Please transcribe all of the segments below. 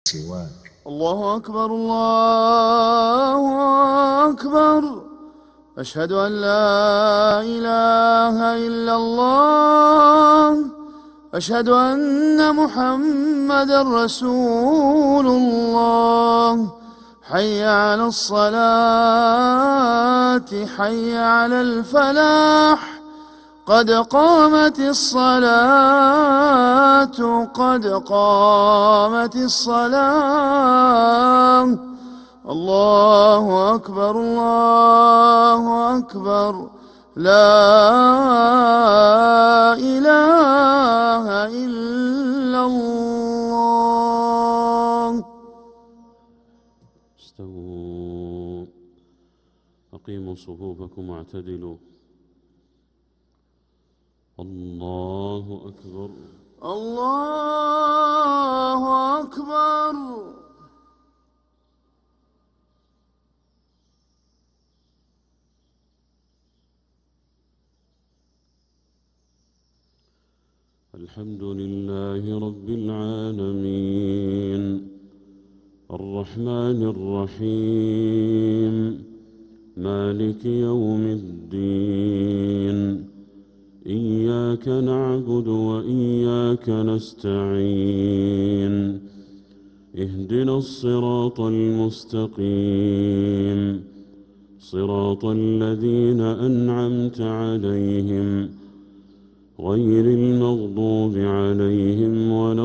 سواك. الله أكبر الله أكبر. أشهد أن لا إله إلا الله. أشهد أن محمدا رسول الله. حي على الصلاة حي على الفلاح. قد قامت الصلاة قد قامت الصلاة. الله أكبر الله أكبر. لا إله إلا الله. استووا أقيموا صفوفكم واعتدلوا. الله أكبر الله أكبر. الحمد لله رب العالمين الرحمن الرحيم مالك يوم الدين. إياك نعبد وإياك نستعين. اهدنا الصراط المستقيم صراط الذين أنعمت عليهم غير المغضوب عليهم ولا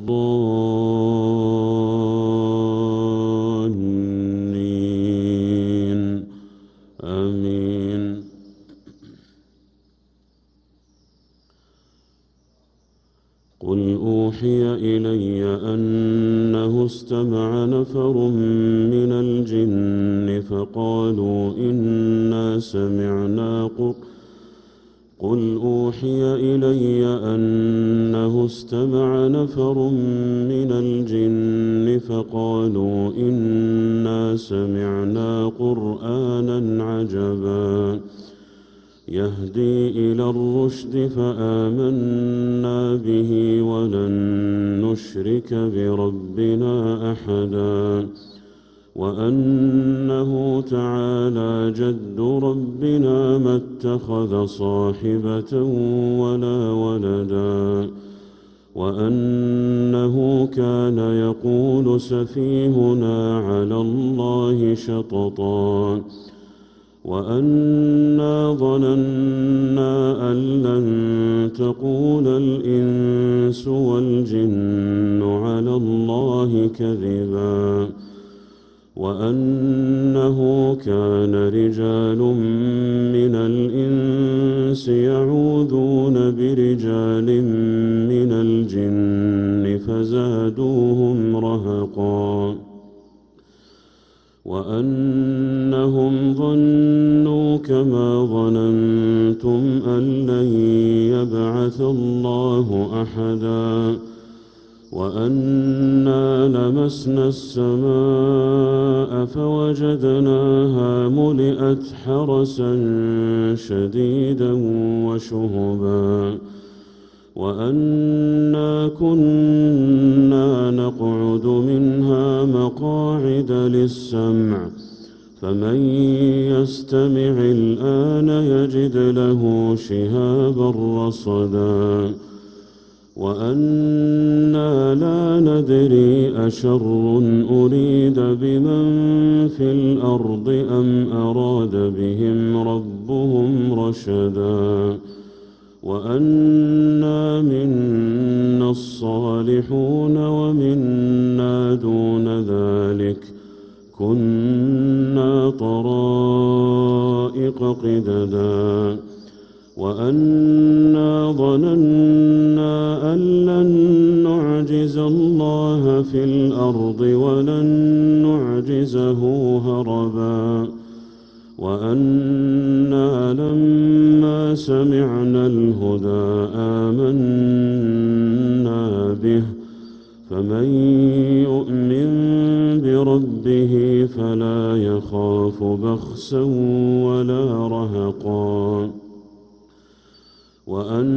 الضالين. آمين. قل أوحي إلي أنه استمع نفر من الجن فقالوا إنا سمعنا قل أوحي إلي أنه استمع نفر من الجن فقالوا إنا سمعنا قرآنا عجبا يهدي إلى الرشد فآمنا به ولن نشرك بربنا أحدا وأنه تعالى جد ربنا ما اتخذ صاحبة ولا ولدا وأنه كان يقول سفيهنا على الله شططا وأنا ظننا أن لن تقول الإنس والجن على الله كذبا وأنه كان رجال من الإنس يعوذون برجال من الجن فزادوهم رهقا وأنهم ظنوا كما ظننتم أن لن يبعث الله أحدا وأنا لمسنا السماء فوجدناها ملئت حرسا شديدا وشهبا وأنا كنا نقعد منها مقاعد للسمع فمن يستمع الآن يجد له شهابا رصدا وأنا لا ندري أشر أريد بمن في الأرض أم أراد بهم ربهم رشدا وأنا منا الصالحون ومنا دون ذلك كنا طرائق قددا وأنا ظننا أن لن نعجز الله في الأرض ولن نعجزه هربا وأنا لما سمعنا الهدى آمنا به فمن يؤمن بربه فلا يخاف بخسا ولا رهقا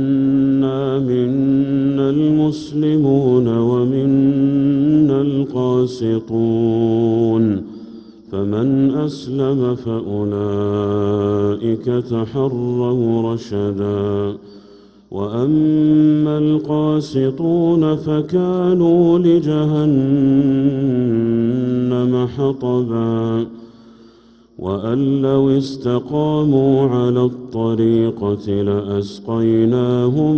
وأنا منا المسلمون ومنا القاسطون القاسطون فمن أسلم فأولئك تحروا رشدا وأما القاسطون فكانوا لجهنم حطبا وأن لو استقاموا على الطريقة لأسقيناهم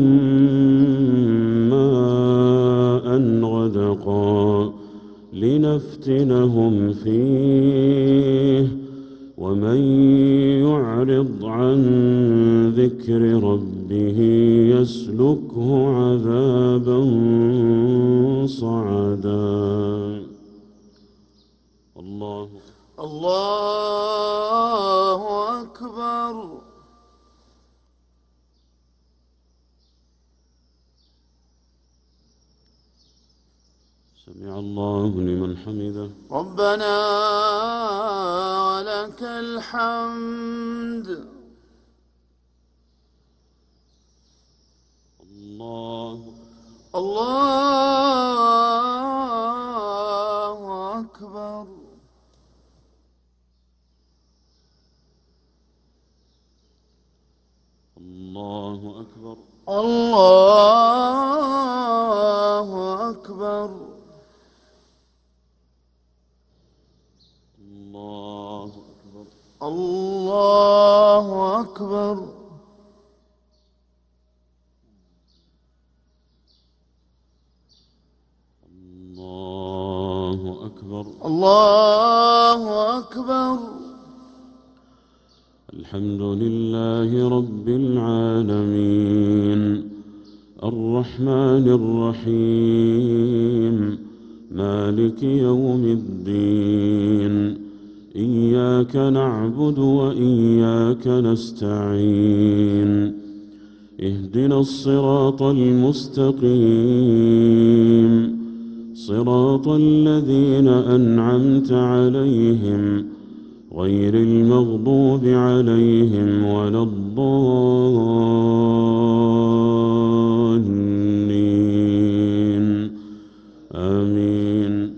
ماء غدقا لنفتنهم فيه ومن يعرض عن ذكر ربه يسلكه عذابا صعدا. الله أكبر. سمع الله لمن حمده. ربنا ولك الحمد. الله أكبر. الله أكبر. الله أكبر. الله أكبر. الله أكبر. الله أكبر. الله أكبر. الحمد لله رب العالمين الرحمن الرحيم مالك يوم الدين إياك نعبد وإياك نستعين اهدنا الصراط المستقيم صراط الذين أنعمت عليهم غير المغضوب عليهم ولا الضالين آمين.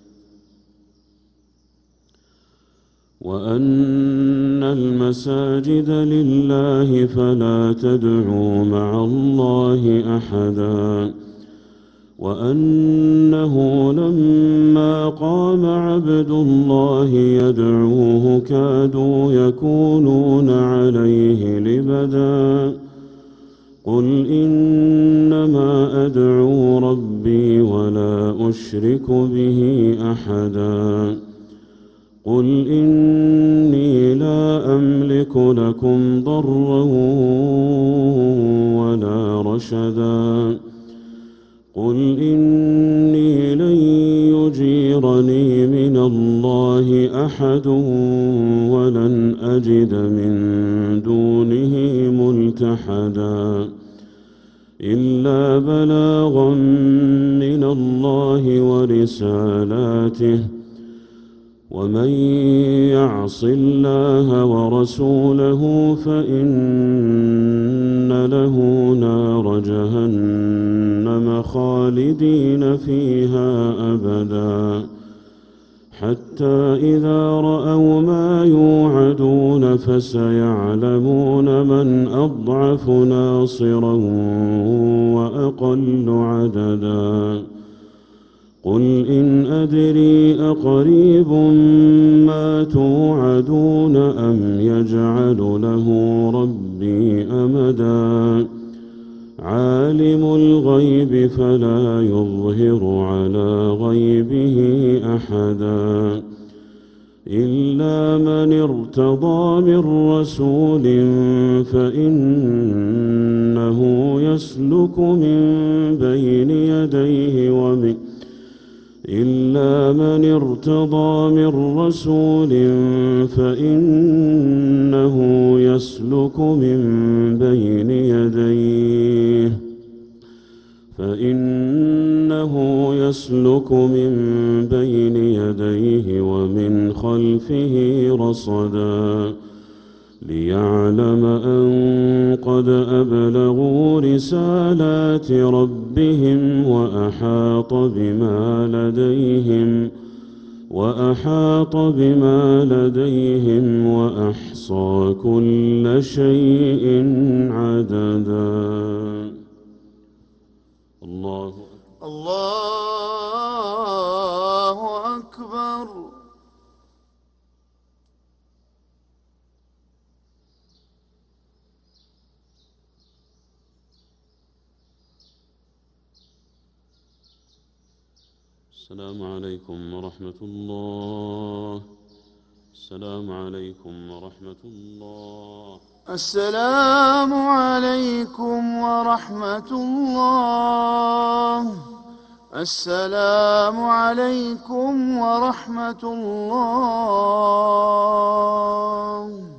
وأن المساجد لله فلا تدعوا مع الله أحدا وأنه لما قام عبد الله يدعوه كادوا يكونون عليه لبدا قل إنما أدعو ربي ولا أشرك به أحدا قل إني لا أملك لكم ضرا ولا رشدا قل إني لن يجيرني من الله أحد ولن أجد من دونه ملتحدا إلا بلاغا من الله ورسالاته ومن يعص الله ورسوله فإن له نار جهنم خالدين فيها أبدا حتى إذا رأوا ما يوعدون فسيعلمون من أضعف ناصرا وأقل عددا قل إن أدري أقريب ما توعدون أم يجعل له ربي أمدا عالم الغيب فلا يظهر على غيبه أحدا إلا من ارتضى من رسول فإنه يسلك من بين يديه ومن إلا من ارتضى من رسول فإنه يسلك من بين يديه ومن خلفه رصدا ليعلم أن قد أبلغوا رسالات ربهم وأحاط بما لديهم وأحصى كل شيء عددا. الله أكبر. السلام عليكم ورحمة الله. السلام عليكم ورحمة الله. السلام عليكم ورحمة الله. السلام عليكم ورحمة الله.